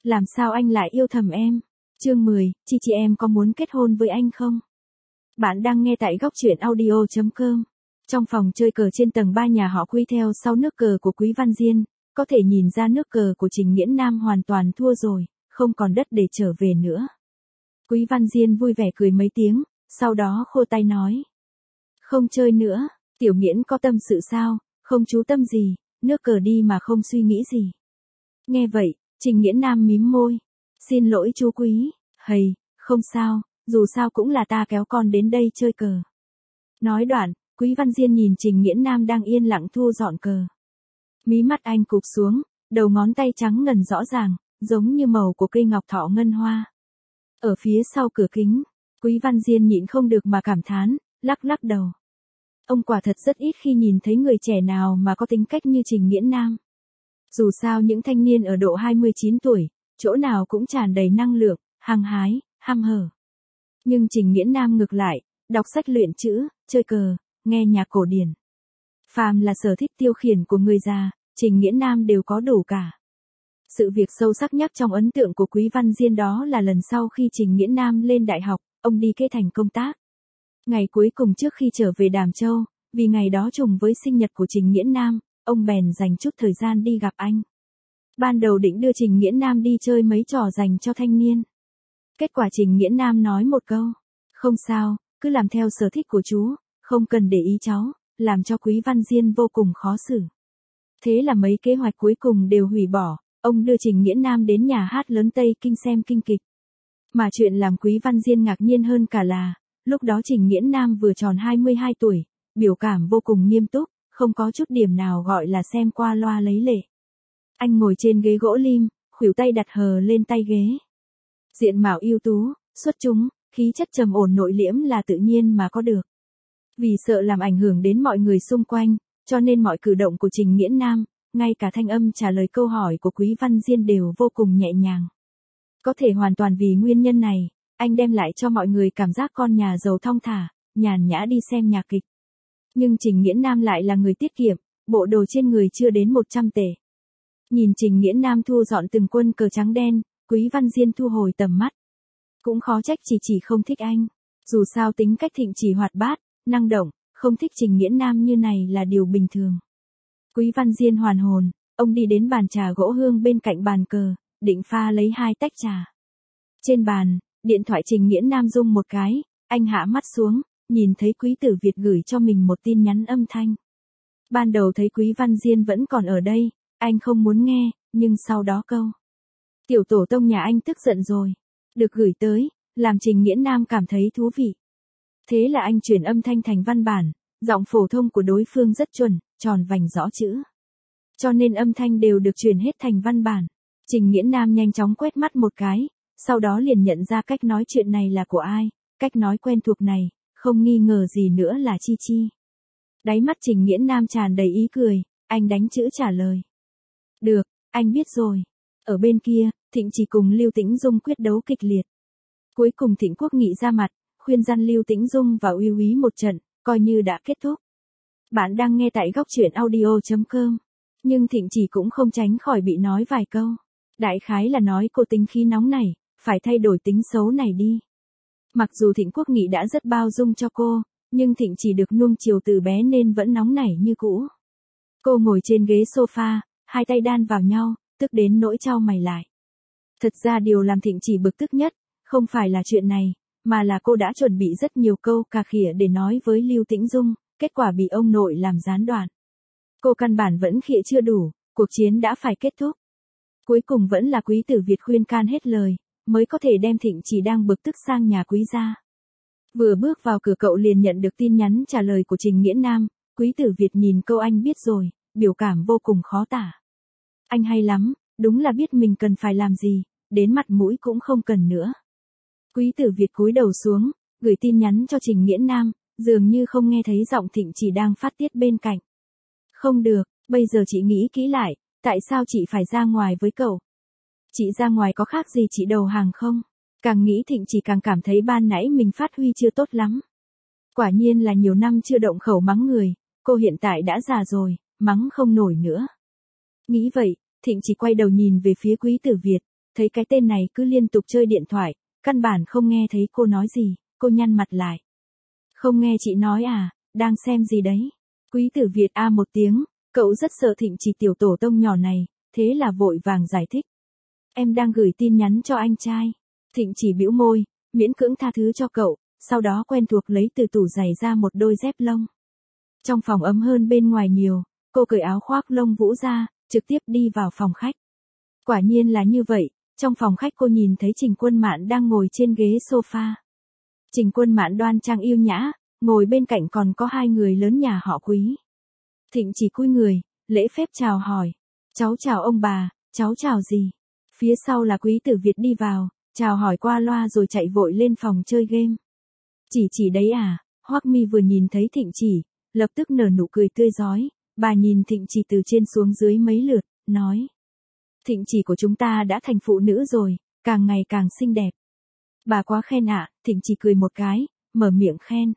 Làm sao anh lại yêu thầm em? Chương 10, chị em có muốn kết hôn với anh không? Bạn đang nghe tại góc truyện audio.com. Trong phòng chơi cờ trên tầng 3 nhà họ Quý theo sau nước cờ của Quý Văn Diên, có thể nhìn ra nước cờ của Trình Nghiễn Nam hoàn toàn thua rồi, không còn đất để trở về nữa. Quý Văn Diên vui vẻ cười mấy tiếng, sau đó khô tay nói. Không chơi nữa, Tiểu Nghiễn có tâm sự sao, không chú tâm gì, nước cờ đi mà không suy nghĩ gì. Nghe vậy, Trình Nghiễn Nam mím môi. Xin lỗi chú Quý, hầy, không sao, dù sao cũng là ta kéo con đến đây chơi cờ. Nói đoạn, Quý Văn Diên nhìn Trình Nghiễn Nam đang yên lặng thu dọn cờ. Mí mắt anh cụp xuống, đầu ngón tay trắng ngần rõ ràng, giống như màu của cây ngọc thọ ngân hoa. Ở phía sau cửa kính, Quý Văn Diên nhịn không được mà cảm thán, lắc lắc đầu. Ông quả thật rất ít khi nhìn thấy người trẻ nào mà có tính cách như Trình Nghiễn Nam. Dù sao những thanh niên ở độ 29 tuổi, chỗ nào cũng tràn đầy năng lượng, hăng hái, ham hở. Nhưng Trình Nghiễn Nam ngược lại, đọc sách luyện chữ, chơi cờ, nghe nhạc cổ điển. Phàm là sở thích tiêu khiển của người già, Trình Nghiễn Nam đều có đủ cả. Sự việc sâu sắc nhất trong ấn tượng của Quý Văn Diên đó là lần sau khi Trình Nghiễn Nam lên đại học, ông đi Kế Thành công tác. Ngày cuối cùng trước khi trở về Đàm Châu, vì ngày đó trùng với sinh nhật của Trình Nghiễn Nam, ông bèn dành chút thời gian đi gặp anh. Ban đầu định đưa Trình Nghiễn Nam đi chơi mấy trò dành cho thanh niên. Kết quả Trình Nghiễn Nam nói một câu, không sao, cứ làm theo sở thích của chú, không cần để ý cháu, làm cho Quý Văn Diên vô cùng khó xử. Thế là mấy kế hoạch cuối cùng đều hủy bỏ, ông đưa Trình Nghiễn Nam đến nhà hát lớn Tây Kinh xem kinh kịch. Mà chuyện làm Quý Văn Diên ngạc nhiên hơn cả là, lúc đó Trình Nghiễn Nam vừa tròn 22 tuổi, biểu cảm vô cùng nghiêm túc, không có chút điểm nào gọi là xem qua loa lấy lệ. Anh ngồi trên ghế gỗ lim, khuỷu tay đặt hờ lên tay ghế. Diện mạo ưu tú, xuất chúng, khí chất trầm ổn nội liễm là tự nhiên mà có được. Vì sợ làm ảnh hưởng đến mọi người xung quanh, cho nên mọi cử động của Trình Nghiễn Nam, ngay cả thanh âm trả lời câu hỏi của Quý Văn Diên đều vô cùng nhẹ nhàng. Có thể hoàn toàn vì nguyên nhân này, anh đem lại cho mọi người cảm giác con nhà giàu thong thả, nhàn nhã đi xem nhạc kịch. Nhưng Trình Nghiễn Nam lại là người tiết kiệm, bộ đồ trên người chưa đến 100 tệ. Nhìn Trình Nghiễn Nam thu dọn từng quân cờ trắng đen, Quý Văn Diên thu hồi tầm mắt. Cũng khó trách chỉ không thích anh. Dù sao tính cách Thịnh Chỉ hoạt bát, năng động, không thích Trình Nghiễn Nam như này là điều bình thường. Quý Văn Diên hoàn hồn, ông đi đến bàn trà gỗ hương bên cạnh bàn cờ, định pha lấy 2 tách trà. Trên bàn, điện thoại Trình Nghiễn Nam rung một cái, anh hạ mắt xuống, nhìn thấy Quý Tử Việt gửi cho mình một tin nhắn âm thanh. Ban đầu thấy Quý Văn Diên vẫn còn ở đây, anh không muốn nghe, nhưng sau đó câu. Tiểu tổ tông nhà anh tức giận rồi. Được gửi tới, làm Trình Nghiễn Nam cảm thấy thú vị. Thế là anh chuyển âm thanh thành văn bản, giọng phổ thông của đối phương rất chuẩn, tròn vành rõ chữ. Cho nên âm thanh đều được chuyển hết thành văn bản. Trình Nghiễn Nam nhanh chóng quét mắt một cái, sau đó liền nhận ra cách nói chuyện này là của ai, cách nói quen thuộc này, không nghi ngờ gì nữa là Chi Chi. Đáy mắt Trình Nghiễn Nam tràn đầy ý cười, anh đánh chữ trả lời. Được, anh biết rồi. Ở bên kia, Thịnh Chỉ cùng Lưu Tĩnh Dung quyết đấu kịch liệt. Cuối cùng Thịnh Quốc Nghị ra mặt, khuyên răn Lưu Tĩnh Dung và Uy Úy một trận, coi như đã kết thúc. Bạn đang nghe tại góc truyện audio.com. Nhưng Thịnh Chỉ cũng không tránh khỏi bị nói vài câu. Đại khái là nói cô tính khí nóng này, phải thay đổi tính xấu này đi. Mặc dù Thịnh Quốc Nghị đã rất bao dung cho cô, nhưng Thịnh Chỉ được nuông chiều từ bé nên vẫn nóng nảy như cũ. Cô ngồi trên ghế sofa, hai tay đan vào nhau, tức đến nỗi chau mày lại. Thật ra điều làm Thịnh Chỉ bực tức nhất, không phải là chuyện này, mà là cô đã chuẩn bị rất nhiều câu cà khịa để nói với Lưu Tĩnh Dung, kết quả bị ông nội làm gián đoạn. Cô căn bản vẫn khịa chưa đủ, cuộc chiến đã phải kết thúc. Cuối cùng vẫn là Quý Tử Việt khuyên can hết lời, mới có thể đem Thịnh Chỉ đang bực tức sang nhà Quý gia. Vừa bước vào cửa cậu liền nhận được tin nhắn trả lời của Trình Nghiễn Nam, Quý Tử Việt nhìn câu anh biết rồi, biểu cảm vô cùng khó tả. Anh hay lắm, đúng là biết mình cần phải làm gì, đến mặt mũi cũng không cần nữa. Quý Tử Việt cúi đầu xuống, gửi tin nhắn cho Trình Nghiễn Nam, dường như không nghe thấy giọng Thịnh Chỉ đang phát tiết bên cạnh. Không được, bây giờ chị nghĩ kỹ lại, tại sao chị phải ra ngoài với cậu? Chị ra ngoài có khác gì chị đầu hàng không? Càng nghĩ Thịnh Chỉ càng cảm thấy ban nãy mình phát huy chưa tốt lắm. Quả nhiên là nhiều năm chưa động khẩu mắng người, cô hiện tại đã già rồi, mắng không nổi nữa. Nghĩ vậy, Thịnh Chỉ quay đầu nhìn về phía Quý Tử Việt, thấy cái tên này cứ liên tục chơi điện thoại, căn bản không nghe thấy cô nói gì, cô nhăn mặt lại. Không nghe chị nói à, đang xem gì đấy? Quý Tử Việt a một tiếng, cậu rất sợ Thịnh Chỉ tiểu tổ tông nhỏ này, thế là vội vàng giải thích. Em đang gửi tin nhắn cho anh trai. Thịnh Chỉ bĩu môi, miễn cưỡng tha thứ cho cậu, sau đó quen thuộc lấy từ tủ giày ra một đôi dép lông. Trong phòng ấm hơn bên ngoài nhiều, cô cởi áo khoác lông vũ ra, trực tiếp đi vào phòng khách. Quả nhiên là như vậy, trong phòng khách cô nhìn thấy Trình Quân Mạn đang ngồi trên ghế sofa. Trình Quân Mạn đoan trang yêu nhã, ngồi bên cạnh còn có hai người lớn nhà họ Quý. Thịnh Chỉ cúi người, lễ phép chào hỏi. Cháu chào ông bà, cháu chào gì? Phía sau là Quý Tử Việt đi vào, chào hỏi qua loa rồi chạy vội lên phòng chơi game. Chỉ đấy à, Hoắc Mi vừa nhìn thấy Thịnh Chỉ, lập tức nở nụ cười tươi rói, bà nhìn Thịnh Chỉ từ trên xuống dưới mấy lượt, nói. Thịnh Chỉ của chúng ta đã thành phụ nữ rồi, càng ngày càng xinh đẹp. Bà quá khen ạ, Thịnh Chỉ cười một cái, mở miệng khen.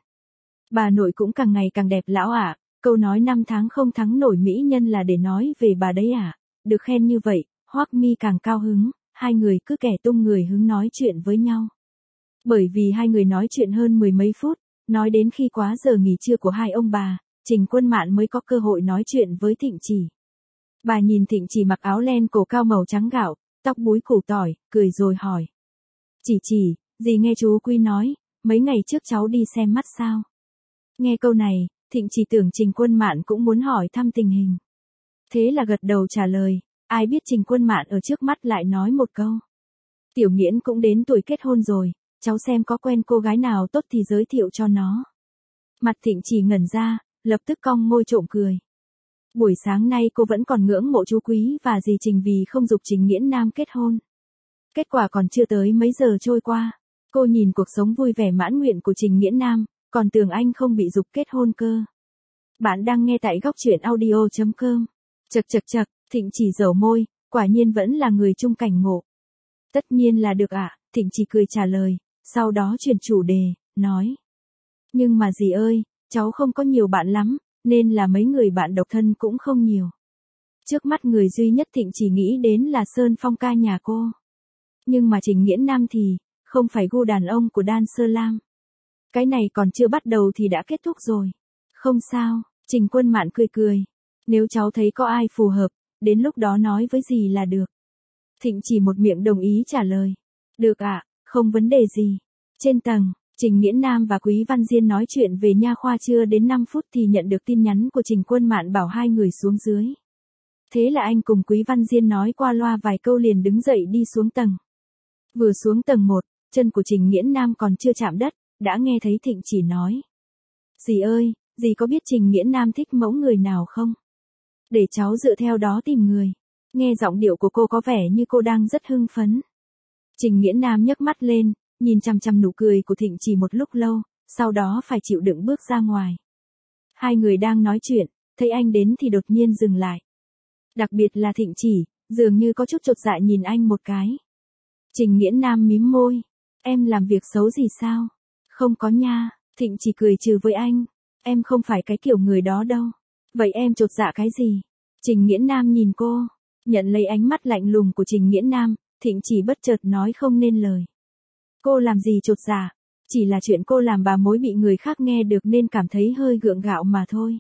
Bà nội cũng càng ngày càng đẹp lão ạ, câu nói 5 tháng không thắng nổi mỹ nhân là để nói về bà đấy ạ. Được khen như vậy, Hoắc Mi càng cao hứng, hai người cứ kẻ tung người hứng nói chuyện với nhau. Bởi vì hai người nói chuyện hơn 10 mấy phút, nói đến khi quá giờ nghỉ trưa của hai ông bà, Trình Quân Mạn mới có cơ hội nói chuyện với Thịnh Chỉ. Bà nhìn Thịnh Chỉ mặc áo len cổ cao màu trắng gạo, tóc búi củ tỏi, cười rồi hỏi. Chỉ, gì nghe chú Quy nói, mấy ngày trước cháu đi xem mắt sao? Nghe câu này, Thịnh Chỉ tưởng Trình Quân Mạn cũng muốn hỏi thăm tình hình. Thế là gật đầu trả lời, ai biết Trình Quân Mạn ở trước mắt lại nói một câu. Tiểu Nghiễn cũng đến tuổi kết hôn rồi, cháu xem có quen cô gái nào tốt thì giới thiệu cho nó. Mặt Thịnh Chỉ ngẩn ra, lập tức cong môi trộm cười. Buổi sáng nay cô vẫn còn ngưỡng mộ chú Quý và dì Trình vì không giục Trình Nghiễn Nam kết hôn. Kết quả còn chưa tới mấy giờ trôi qua, cô nhìn cuộc sống vui vẻ mãn nguyện của Trình Nghiễn Nam, còn tưởng anh không bị giục kết hôn cơ. Bạn đang nghe tại góc truyện audio.com. Chậc, Thịnh Chỉ dầu môi, quả nhiên vẫn là người chung cảnh ngộ. Tất nhiên là được ạ, Thịnh Chỉ cười trả lời, sau đó chuyển chủ đề, nói. Nhưng mà dì ơi, cháu không có nhiều bạn lắm, nên là mấy người bạn độc thân cũng không nhiều. Trước mắt người duy nhất Thịnh Chỉ nghĩ đến là Sơn Phong ca nhà cô. Nhưng mà Trình Nghiễn Nam thì, không phải gu đàn ông của Dan Sơ Lam. Cái này còn chưa bắt đầu thì đã kết thúc rồi. Không sao, Trình Quân Mạn cười. Nếu cháu thấy có ai phù hợp, đến lúc đó nói với dì là được. Thịnh Chỉ một miệng đồng ý trả lời. Được ạ, không vấn đề gì. Trên tầng, Trình Nghiễn Nam và Quý Văn Diên nói chuyện về nha khoa chưa đến 5 phút thì nhận được tin nhắn của Trình Quân Mạn bảo hai người xuống dưới. Thế là anh cùng Quý Văn Diên nói qua loa vài câu liền đứng dậy đi xuống tầng. Vừa xuống tầng 1, chân của Trình Nghiễn Nam còn chưa chạm đất, đã nghe thấy Thịnh Chỉ nói. Dì ơi, dì có biết Trình Nghiễn Nam thích mẫu người nào không? Để cháu dựa theo đó tìm người. Nghe giọng điệu của cô có vẻ như cô đang rất hưng phấn. Trình Nghiễn Nam nhấc mắt lên, nhìn chằm chằm nụ cười của Thịnh Chỉ một lúc lâu, sau đó phải chịu đựng bước ra ngoài. Hai người đang nói chuyện, thấy anh đến thì đột nhiên dừng lại. Đặc biệt là Thịnh Chỉ, dường như có chút chột dạ nhìn anh một cái. Trình Nghiễn Nam mím môi. Em làm việc xấu gì sao? Không có nha, Thịnh Chỉ cười trừ với anh. Em không phải cái kiểu người đó đâu. Vậy em chột dạ cái gì? Trình Nghiễn Nam nhìn cô, nhận lấy ánh mắt lạnh lùng của Trình Nghiễn Nam, Thịnh Chỉ bất chợt nói không nên lời. Cô làm gì chột dạ? Chỉ là chuyện cô làm bà mối bị người khác nghe được nên cảm thấy hơi gượng gạo mà thôi.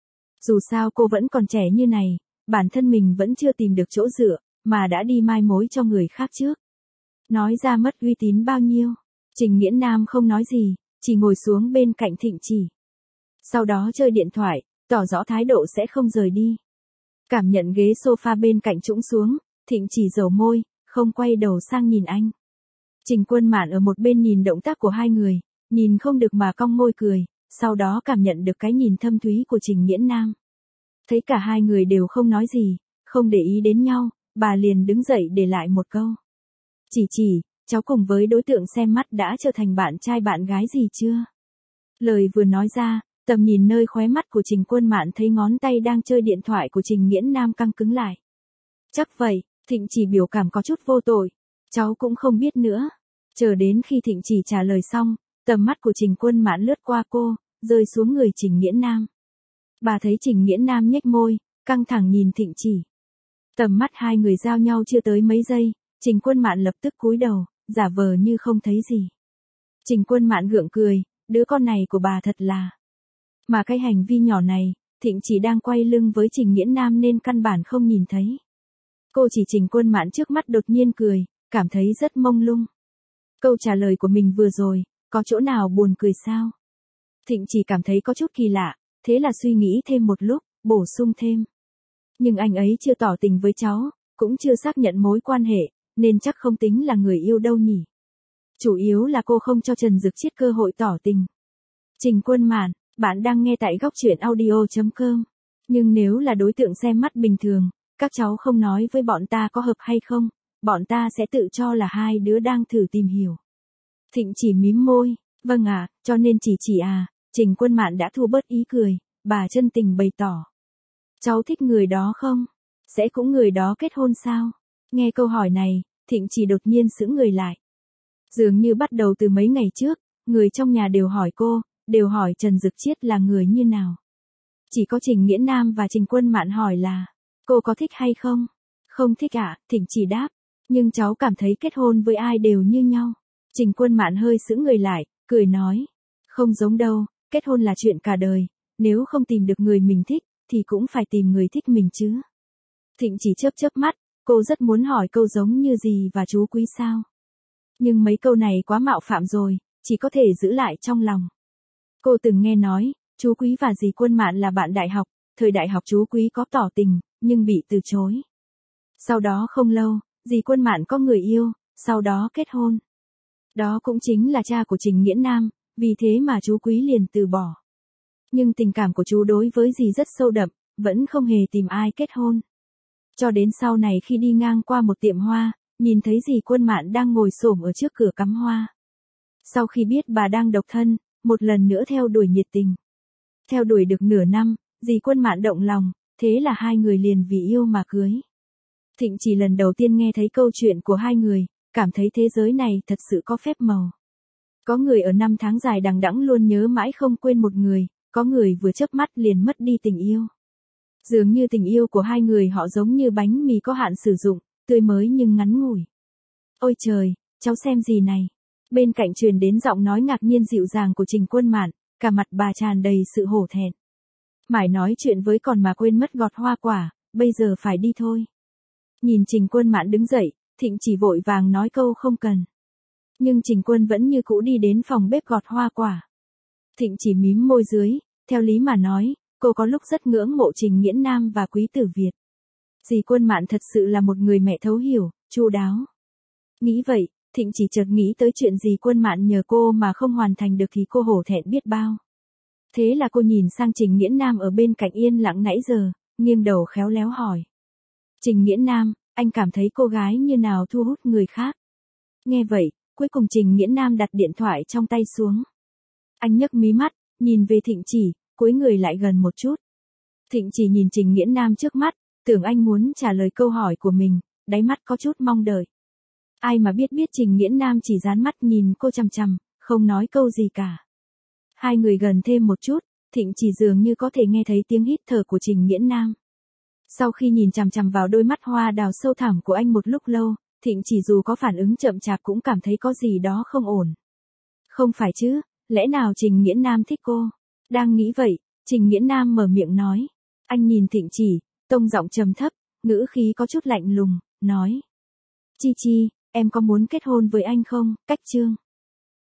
Dù sao cô vẫn còn trẻ như này, bản thân mình vẫn chưa tìm được chỗ dựa, mà đã đi mai mối cho người khác trước. Nói ra mất uy tín bao nhiêu. Trình Nghiễn Nam không nói gì, chỉ ngồi xuống bên cạnh Thịnh Chỉ. Sau đó chơi điện thoại, tỏ rõ thái độ sẽ không rời đi. Cảm nhận ghế sofa bên cạnh trũng xuống, Thịnh Chỉ dầu môi, không quay đầu sang nhìn anh. Trình Quân Mạn ở một bên nhìn động tác của hai người, nhìn không được mà cong môi cười, sau đó cảm nhận được cái nhìn thâm thúy của Trình Nghiễn Nam. Thấy cả hai người đều không nói gì, không để ý đến nhau, bà liền đứng dậy để lại một câu. Chỉ, cháu cùng với đối tượng xem mắt đã trở thành bạn trai bạn gái gì chưa? Lời vừa nói ra, tầm nhìn nơi khóe mắt của Trình Quân Mạn thấy ngón tay đang chơi điện thoại của Trình Nghiễn Nam căng cứng lại. Chắc vậy, Thịnh Chỉ biểu cảm có chút vô tội. Cháu cũng không biết nữa. Chờ đến khi Thịnh Chỉ trả lời xong, tầm mắt của Trình Quân Mạn lướt qua cô, rơi xuống người Trình Nghiễn Nam. Bà thấy Trình Nghiễn Nam nhếch môi, căng thẳng nhìn Thịnh Chỉ. Tầm mắt hai người giao nhau chưa tới mấy giây, Trình Quân Mạn lập tức cúi đầu, giả vờ như không thấy gì. Trình Quân Mạn gượng cười, đứa con này của bà thật là. Mà cái hành vi nhỏ này, Thịnh chỉ đang quay lưng với Trình Nghiễn Nam nên căn bản không nhìn thấy. Cô chỉ Trình Quân Mạn trước mắt đột nhiên cười, cảm thấy rất mông lung. Câu trả lời của mình vừa rồi, có chỗ nào buồn cười sao? Thịnh chỉ cảm thấy có chút kỳ lạ, thế là suy nghĩ thêm một lúc, bổ sung thêm. Nhưng anh ấy chưa tỏ tình với cháu, cũng chưa xác nhận mối quan hệ, nên chắc không tính là người yêu đâu nhỉ. Chủ yếu là cô không cho Trần Dực Chiết cơ hội tỏ tình. Trình Quân Mạn, bạn đang nghe tại góc truyện audio.com. Nhưng nếu là đối tượng xem mắt bình thường, các cháu không nói với bọn ta có hợp hay không, bọn ta sẽ tự cho là hai đứa đang thử tìm hiểu. Thịnh chỉ mím môi, vâng ạ, cho nên chỉ à, Trình Quân Mạn đã thu bớt ý cười, bà chân tình bày tỏ. Cháu thích người đó không? Sẽ cũng người đó kết hôn sao? Nghe câu hỏi này, Thịnh chỉ đột nhiên sững người lại. Dường như bắt đầu từ mấy ngày trước, người trong nhà đều hỏi cô, đều hỏi Trần Dực Chiết là người như nào. Chỉ có Trình Nghiễn Nam và Trình Quân Mạn hỏi là, cô có thích hay không? Không thích ạ, Thịnh chỉ đáp, nhưng cháu cảm thấy kết hôn với ai đều như nhau. Trình Quân Mạn hơi sững người lại, cười nói, không giống đâu, kết hôn là chuyện cả đời, nếu không tìm được người mình thích, thì cũng phải tìm người thích mình chứ. Thịnh chỉ chớp mắt, cô rất muốn hỏi câu giống như gì và chú Quý sao. Nhưng mấy câu này quá mạo phạm rồi, chỉ có thể giữ lại trong lòng. Cô từng nghe nói, chú Quý và dì Quân Mạn là bạn đại học, thời đại học chú Quý có tỏ tình, nhưng bị từ chối. Sau đó không lâu, dì Quân Mạn có người yêu, sau đó kết hôn. Đó cũng chính là cha của Trình Nghiễn Nam, vì thế mà chú Quý liền từ bỏ. Nhưng tình cảm của chú đối với dì rất sâu đậm, vẫn không hề tìm ai kết hôn. Cho đến sau này khi đi ngang qua một tiệm hoa, nhìn thấy dì Quân Mạn đang ngồi xổm ở trước cửa cắm hoa. Sau khi biết bà đang độc thân, một lần nữa theo đuổi nhiệt tình. Theo đuổi được nửa năm, dì Quân Mạn động lòng, thế là hai người liền vì yêu mà cưới. Thịnh chỉ lần đầu tiên nghe thấy câu chuyện của hai người, cảm thấy thế giới này thật sự có phép màu. Có người ở năm tháng dài đằng đẵng luôn nhớ mãi không quên một người, có người vừa chớp mắt liền mất đi tình yêu. Dường như tình yêu của hai người họ giống như bánh mì có hạn sử dụng, tươi mới nhưng ngắn ngủi. Ôi trời, cháu xem gì này? Bên cạnh truyền đến giọng nói ngạc nhiên dịu dàng của Trình Quân Mạn, cả mặt bà tràn đầy sự hổ thẹn. Mải nói chuyện với còn mà quên mất gọt hoa quả, bây giờ phải đi thôi. Nhìn Trình Quân Mạn đứng dậy, Thịnh chỉ vội vàng nói câu không cần. Nhưng Trình Quân vẫn như cũ đi đến phòng bếp gọt hoa quả. Thịnh chỉ mím môi dưới, theo lý mà nói, cô có lúc rất ngưỡng mộ Trình Nghiễn Nam và Quý Tử Việt. Dì Quân Mạn thật sự là một người mẹ thấu hiểu, chu đáo. Nghĩ vậy, Thịnh chỉ chợt nghĩ tới chuyện dì Quân Mạn nhờ cô mà không hoàn thành được thì cô hổ thẹn biết bao. Thế là cô nhìn sang Trình Nghiễn Nam ở bên cạnh yên lặng nãy giờ, nghiêng đầu khéo léo hỏi. Trình Nghiễn Nam, anh cảm thấy cô gái như nào thu hút người khác? Nghe vậy, cuối cùng Trình Nghiễn Nam đặt điện thoại trong tay xuống. Anh nhấc mí mắt, nhìn về Thịnh chỉ, cúi người lại gần một chút. Thịnh chỉ nhìn Trình Nghiễn Nam trước mắt, tưởng anh muốn trả lời câu hỏi của mình, đáy mắt có chút mong đợi. Ai mà biết Trình Nghiễn Nam chỉ dán mắt nhìn cô chằm chằm, không nói câu gì cả. Hai người gần thêm một chút, Thịnh chỉ dường như có thể nghe thấy tiếng hít thở của Trình Nghiễn Nam. Sau khi nhìn chằm chằm vào đôi mắt hoa đào sâu thẳm của anh một lúc lâu, Thịnh chỉ dù có phản ứng chậm chạp cũng cảm thấy có gì đó không ổn. Không phải chứ, lẽ nào Trình Nghiễn Nam thích cô? Đang nghĩ vậy, Trình Nghiễn Nam mở miệng nói. Anh nhìn Thịnh chỉ, tông giọng trầm thấp, ngữ khí có chút lạnh lùng, nói. Chi, em có muốn kết hôn với anh không? Cách chương.